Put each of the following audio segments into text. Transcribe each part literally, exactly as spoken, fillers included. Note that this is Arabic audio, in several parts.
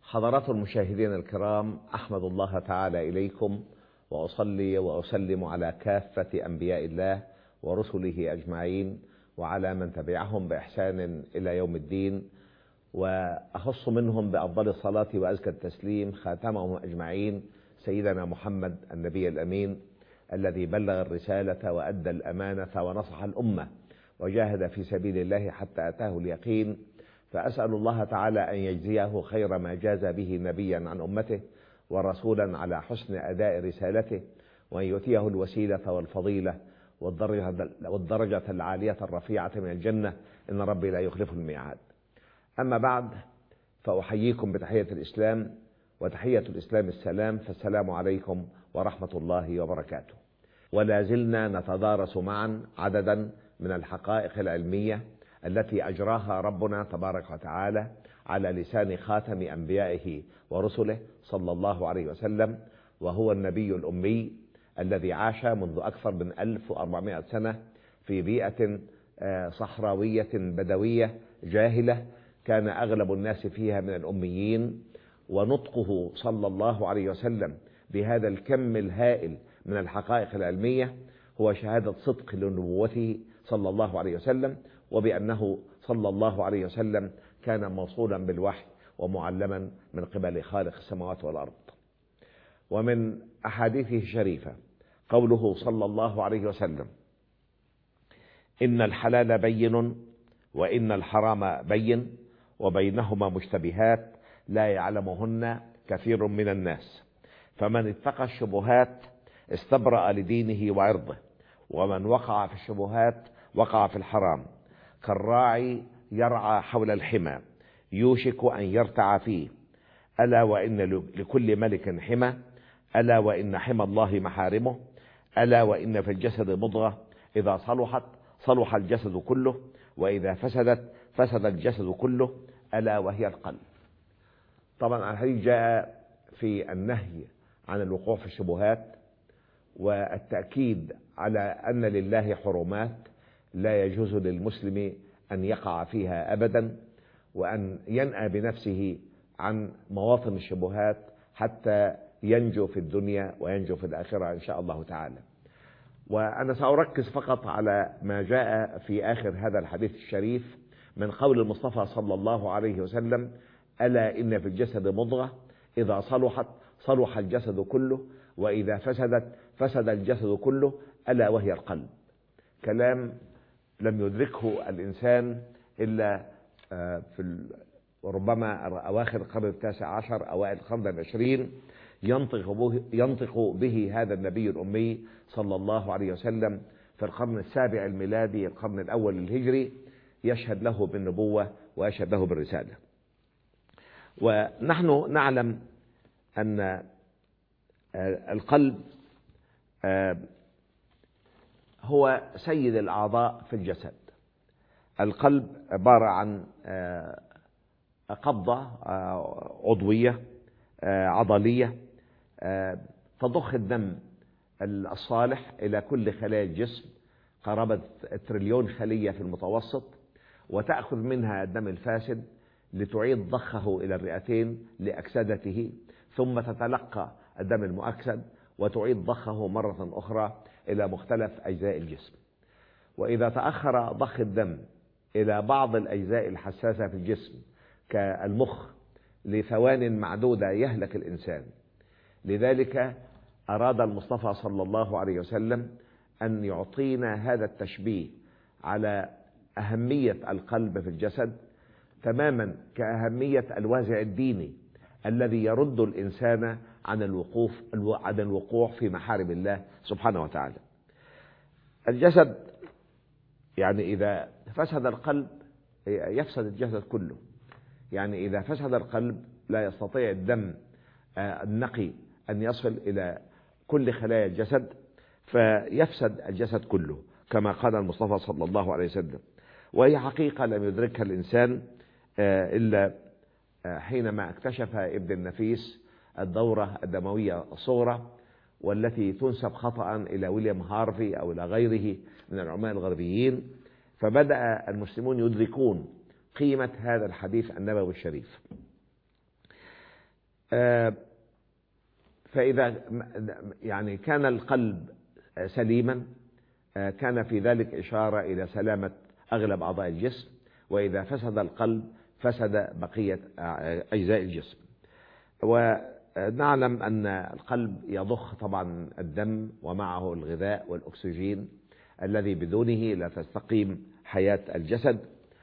حضرات المشاهدين الكرام، أحمد الله تعالى إليكم وأصلي وأسلم على كافة أنبياء الله ورسله أجمعين وعلى من تبعهم بإحسان إلى يوم الدين، وأخص منهم بأفضل الصلاة وأزكى التسليم خاتمهم أجمعين سيدنا محمد النبي الأمين الذي بلغ الرسالة وأدى الأمانة ونصح الأمة وجاهد في سبيل الله حتى أتاه اليقين. فأسأل الله تعالى أن يجزيه خير ما جاز به نبيا عن أمته ورسولا على حسن أداء رسالته، وأن يؤتيه الوسيلة والفضيلة والدرجة, والدرجة العالية الرفيعة من الجنة، إن ربي لا يخلف الميعاد. أما بعد، فأحييكم بتحية الإسلام، وتحية الإسلام السلام، فالسلام عليكم ورحمة الله وبركاته. ولا زلنا نتدارس معا عددا من الحقائق العلمية التي أجراها ربنا تبارك وتعالى على لسان خاتم أنبيائه ورسله صلى الله عليه وسلم، وهو النبي الأمي الذي عاش منذ أكثر من ألف وأربعمائة سنة في بيئة صحراوية بدوية جاهلة، كان أغلب الناس فيها من الأميين. ونطقه صلى الله عليه وسلم بهذا الكم الهائل من الحقائق العلمية هو شهادة صدق لنبوته صلى الله عليه وسلم، وبأنه صلى الله عليه وسلم كان موصولا بالوحي ومعلما من قبل خالق السماوات والأرض. ومن أحاديثه الشريفة قوله صلى الله عليه وسلم: إن الحلال بين وإن الحرام بين وبينهما مشتبهات لا يعلمهن كثير من الناس، فمن اتقى الشبهات استبرأ لدينه وعرضه، ومن وقع في الشبهات وقع في الحرام. كالراعي يرعى حول الحمى يوشك أن يرتع فيه، ألا وإن لكل ملك حمى، ألا وإن حمى الله محارمه، ألا وإن في الجسد مضغة إذا صلحت صلح الجسد كله، وإذا فسدت فسد الجسد كله، ألا وهي القلب. طبعا الحديث جاء في النهي عن الوقوع في الشبهات، والتأكيد على أن لله حرمات لا يجوز للمسلم أن يقع فيها أبدا، وأن ينأى بنفسه عن مواطن الشبهات حتى ينجو في الدنيا وينجو في الآخرة إن شاء الله تعالى. وأنا سأركز فقط على ما جاء في آخر هذا الحديث الشريف من قول المصطفى صلى الله عليه وسلم: ألا إن في الجسد مضغة إذا صلحت صلح الجسد كله، وإذا فسدت فسد الجسد كله، ألا وهي القلب. كلام لم يدركه الإنسان إلا في ربما أواخر القرن التاسع عشر أوائل القرن العشرين، ينطق به, ينطق به هذا النبي الأمي صلى الله عليه وسلم في القرن السابع الميلادي، القرن الأول الهجري، يشهد له بالنبوة ويشهد له بالرسالة. ونحن نعلم أن القلب هو سيد الأعضاء في الجسد. القلب عبارة عن قبضة عضوية عضلية تضخ الدم الصالح إلى كل خلايا الجسم، قرابة تريليون خلية في المتوسط، وتأخذ منها الدم الفاسد لتعيد ضخه إلى الرئتين لأكسدته، ثم تتلقى الدم المؤكسد وتعيد ضخه مرة أخرى إلى مختلف أجزاء الجسم. وإذا تأخر ضخ الدم إلى بعض الأجزاء الحساسة في الجسم كالمخ لثوان معدودة يهلك الإنسان. لذلك أراد المصطفى صلى الله عليه وسلم أن يعطينا هذا التشبيه على أهمية القلب في الجسد، تماما كأهمية الوازع الديني الذي يرد الإنسان عن الوقوف عن الوقوع في محارم الله سبحانه وتعالى. الجسد يعني إذا فسد القلب يفسد الجسد كله. يعني إذا فسد القلب لا يستطيع الدم النقي أن يصل إلى كل خلايا الجسد، فيفسد الجسد كله كما قال المصطفى صلى الله عليه وسلم. وهي حقيقة لم يدركها الإنسان إلا حينما اكتشف ابن النفيس الدورة الدموية الصغرى، والتي تنسب خطأ إلى ويليام هارفي أو إلى غيره من العلماء الغربيين، فبدأ المسلمون يدركون قيمة هذا الحديث النبوي الشريف. فإذا يعني كان القلب سليما كان في ذلك إشارة إلى سلامة أغلب أعضاء الجسم، وإذا فسد القلب فسد بقية أجزاء الجسم. ونعلم أن القلب يضخ طبعا الدم ومعه الغذاء والأكسجين الذي بدونه لا تستقيم حياة الجسد.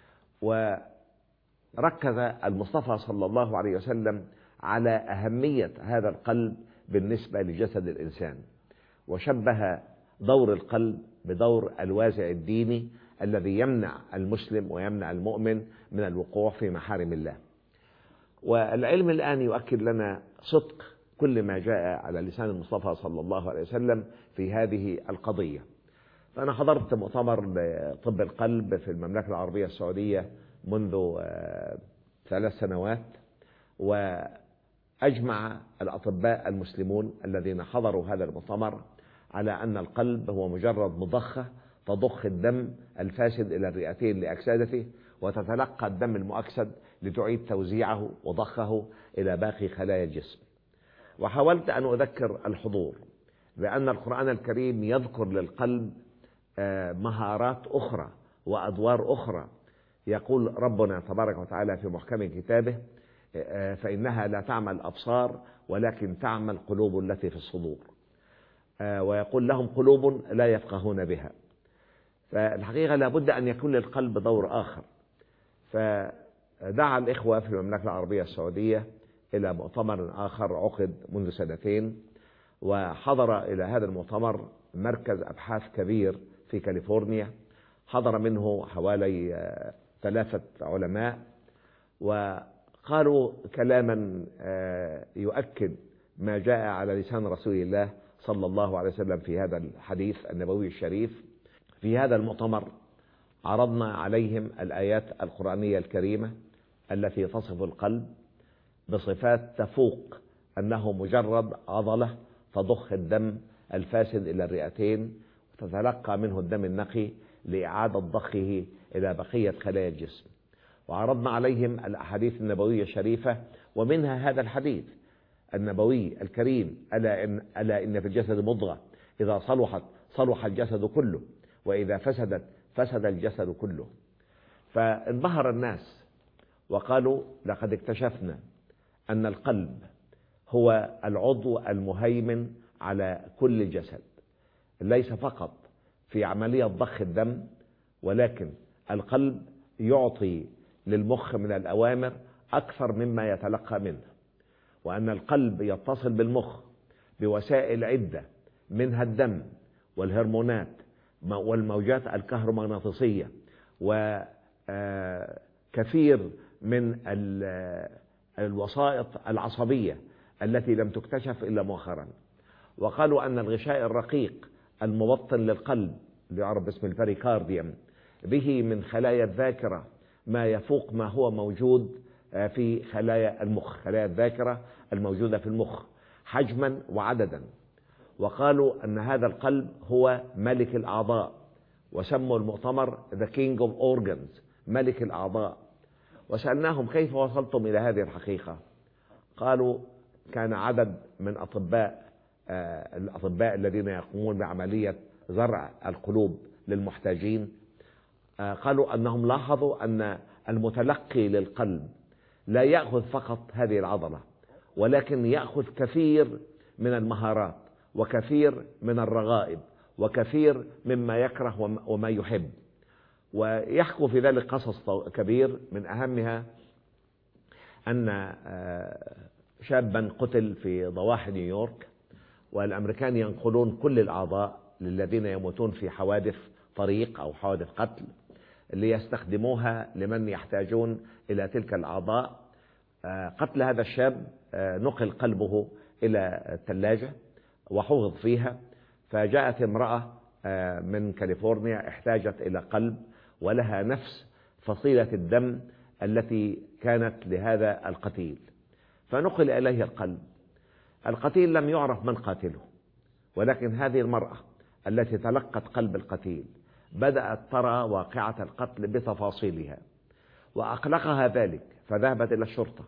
وركز المصطفى صلى الله عليه وسلم على أهمية هذا القلب بالنسبة لجسد الإنسان، وشبه دور القلب بدور الوازع الديني الذي يمنع المسلم ويمنع المؤمن من الوقوع في محارم الله. والعلم الآن يؤكد لنا صدق كل ما جاء على لسان المصطفى صلى الله عليه وسلم في هذه القضية. فأنا حضرت مؤتمر لطب القلب في المملكة العربية السعودية منذ ثلاث سنوات، وأجمع الأطباء المسلمون الذين حضروا هذا المؤتمر على أن القلب هو مجرد مضخة تضخ الدم الفاسد إلى الرئتين لأكسادته، وتتلقى الدم المؤكسد لتعيد توزيعه وضخه إلى باقي خلايا الجسم. وحاولت أن أذكر الحضور بأن القرآن الكريم يذكر للقلب مهارات أخرى وأدوار أخرى. يقول ربنا تبارك وتعالى في محكم كتابه: فإنها لا تعمى الأبصار ولكن تعمى القلوب التي في الصدور. ويقول: لهم قلوب لا يفقهون بها. فالحقيقة لابد أن يكون للقلب دور آخر. فدعا الإخوة في المملكة العربية السعودية إلى مؤتمر آخر عقد منذ سنتين، وحضر إلى هذا المؤتمر مركز أبحاث كبير في كاليفورنيا، حضر منه حوالي ثلاثة علماء، وقالوا كلاما يؤكد ما جاء على لسان رسول الله صلى الله عليه وسلم في هذا الحديث النبوي الشريف. في هذا المؤتمر عرضنا عليهم الآيات القرآنية الكريمة التي تصف القلب بصفات تفوق أنه مجرد عضلة تضخ الدم الفاسد إلى الرئتين وتتلقى منه الدم النقي لإعادة ضخه إلى بقية خلايا الجسم. وعرضنا عليهم الأحاديث النبوية الشريفة، ومنها هذا الحديث النبوي الكريم: ألا إن, ألا إن في الجسد مضغة إذا صلحت صلح الجسد كله وإذا فسدت فسد الجسد كله. فانبهر الناس وقالوا: لقد اكتشفنا أن القلب هو العضو المهيمن على كل الجسد، ليس فقط في عملية ضخ الدم، ولكن القلب يعطي للمخ من الأوامر أكثر مما يتلقى منه، وأن القلب يتصل بالمخ بوسائل عدة منها الدم والهرمونات والموجات الكهرومغناطيسية وكثير من الوسائط العصبية التي لم تكتشف إلا مؤخرا. وقالوا أن الغشاء الرقيق المبطن للقلب اللي يعرف باسم البريكارديوم به من خلايا الذاكرة ما يفوق ما هو موجود في خلايا المخ، خلايا الذاكرة الموجودة في المخ حجما وعددا. وقالوا أن هذا القلب هو ملك الأعضاء، وسموا المؤتمر The King of Organs، ملك الأعضاء. وسألناهم: كيف وصلتم إلى هذه الحقيقة؟ قالوا: كان عدد من أطباء الأطباء الذين يقومون بعملية زرع القلوب للمحتاجين، قالوا أنهم لاحظوا أن المتلقي للقلب لا يأخذ فقط هذه العضلة، ولكن يأخذ كثير من المهارات وكثير من الرغائب وكثير مما يكره وما يحب. ويحكوا في ذلك قصص كبير، من أهمها أن شابا قتل في ضواحي نيويورك، والأمريكان ينقلون كل الأعضاء للذين يموتون في حوادث طريق أو حوادث قتل ليستخدموها لمن يحتاجون إلى تلك الأعضاء. قتل هذا الشاب نقل قلبه إلى الثلاجة وحفظ فيها، فجاءت امرأة من كاليفورنيا احتاجت إلى قلب ولها نفس فصيلة الدم التي كانت لهذا القتيل، فنقل إليه القلب. القتيل لم يعرف من قاتله، ولكن هذه المرأة التي تلقت قلب القتيل بدأت ترى واقعة القتل بتفاصيلها، وأقلقها ذلك، فذهبت إلى الشرطة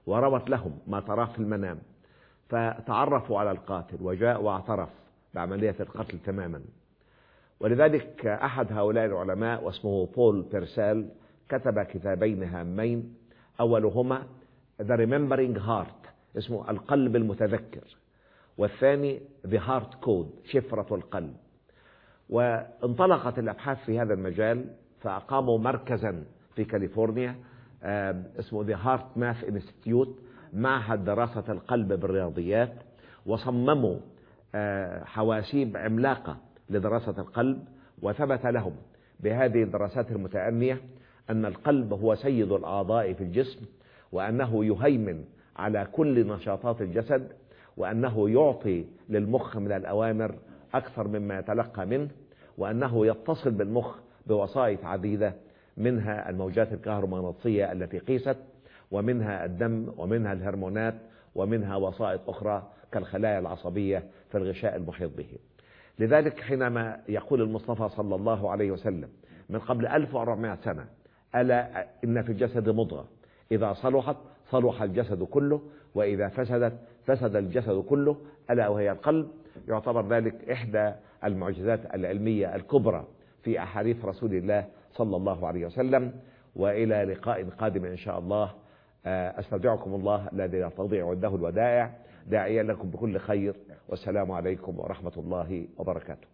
وروت لهم ما تراه في المنام، فتعرفوا على القاتل وجاء واعترف بعملية القتل تماما. ولذلك أحد هؤلاء العلماء واسمه بول بيرسال كتب كتابين هامين، أولهما The Remembering Heart، اسمه القلب المتذكر، والثاني The Heart Code، شفرة القلب. وانطلقت الأبحاث في هذا المجال، فأقاموا مركزا في كاليفورنيا اسمه The Heart Math Institute، معهد دراسة القلب بالرياضيات، وصمموا حواسيب عملاقة لدراسة القلب. وثبت لهم بهذه الدراسات المتأنية أن القلب هو سيد الأعضاء في الجسم، وأنه يهيمن على كل نشاطات الجسد، وأنه يعطي للمخ من الأوامر أكثر مما يتلقى منه، وأنه يتصل بالمخ بوسائط عديدة، منها الموجات الكهرومغناطيسية التي قيست، ومنها الدم، ومنها الهرمونات، ومنها وسائط أخرى كالخلايا العصبية في الغشاء المحيط به. لذلك حينما يقول المصطفى صلى الله عليه وسلم من قبل ألف وأربعمائة سنة: ألا إن في الجسد مضغة إذا صلحت صلح الجسد كله، وإذا فسدت فسد الجسد كله، ألا وهي القلب، يعتبر ذلك إحدى المعجزات العلمية الكبرى في أحاديث رسول الله صلى الله عليه وسلم. وإلى لقاء قادم إن شاء الله، أستودعكم الله الذي لا تضيع عنده الودائع، داعيا لكم بكل خير، والسلام عليكم ورحمة الله وبركاته.